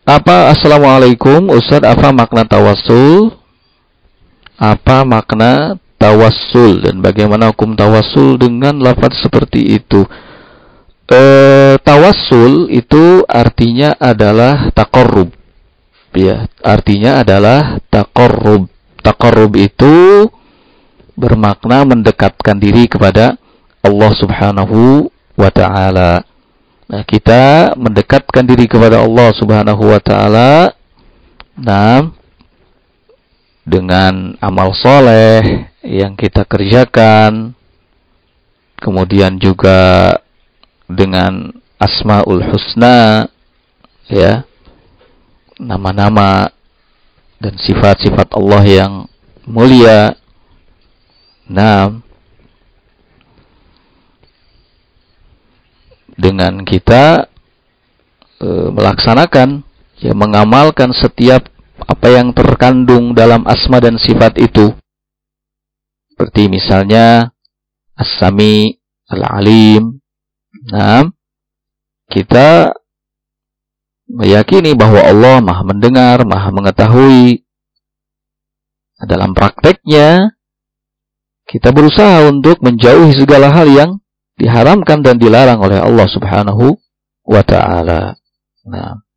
Assalamualaikum Ustaz, apa makna tawassul? Apa makna tawassul dan bagaimana hukum tawassul dengan lafaz seperti itu? Tawassul itu artinya adalah taqarrub. Ya, artinya adalah taqarrub. Taqarrub itu bermakna mendekatkan diri kepada Allah Subhanahu wa taala. Nah, kita mendekatkan diri kepada Allah Subhanahu wa taala dengan amal soleh yang kita kerjakan, kemudian juga dengan Asmaul Husna, ya, nama-nama dan sifat-sifat Allah yang mulia. Dengan kita melaksanakan, ya, mengamalkan setiap apa yang terkandung dalam asma dan sifat itu. Seperti misalnya As-Sami, Al-Alim. Kita meyakini bahwa Allah Maha mendengar, Maha mengetahui. Dalam prakteknya, kita berusaha untuk menjauhi segala hal yang diharamkan dan dilarang oleh Allah Subhanahu wa ta'ala.